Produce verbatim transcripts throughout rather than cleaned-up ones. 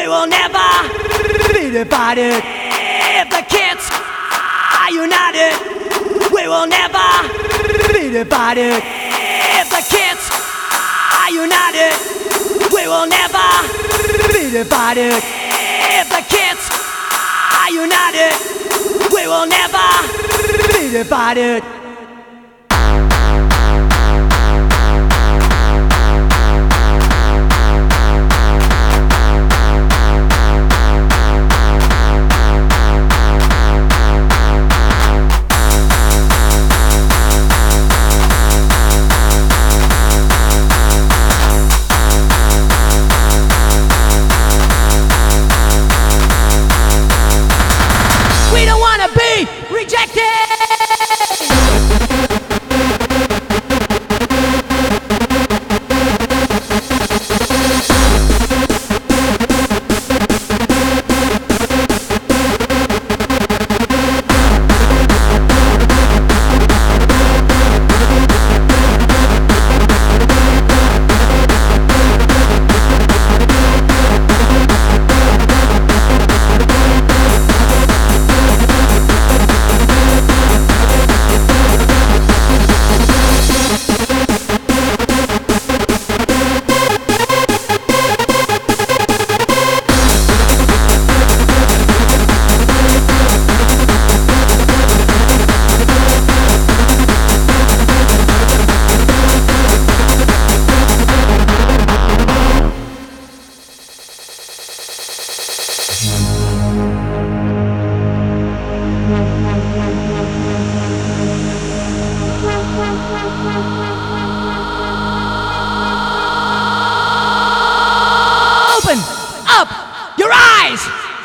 will never be divided. If the kids are united, we will never be divided. If the kids are united, we will never be divided. If the kids are united, we will never be divided. We don't wanna be rejected. Open up your eyes.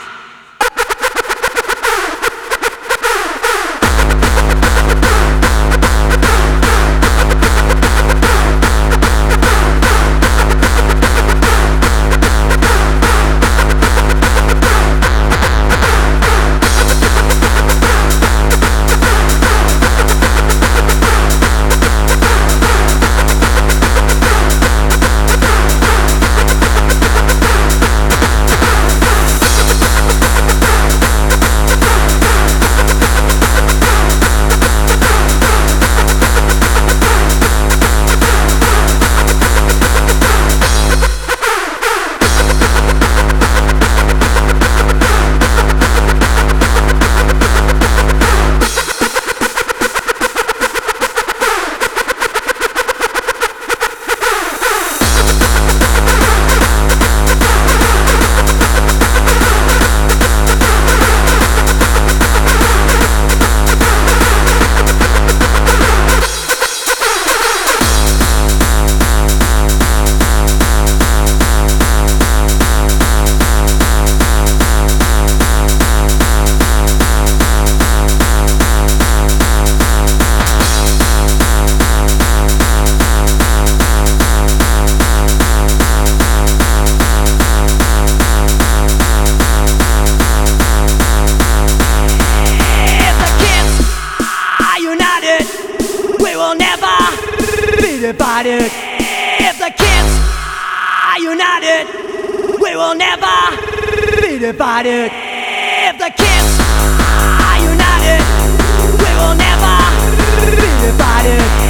We will never be divided. If the kids are united, we will never be divided. If the kids are united, we will never be divided.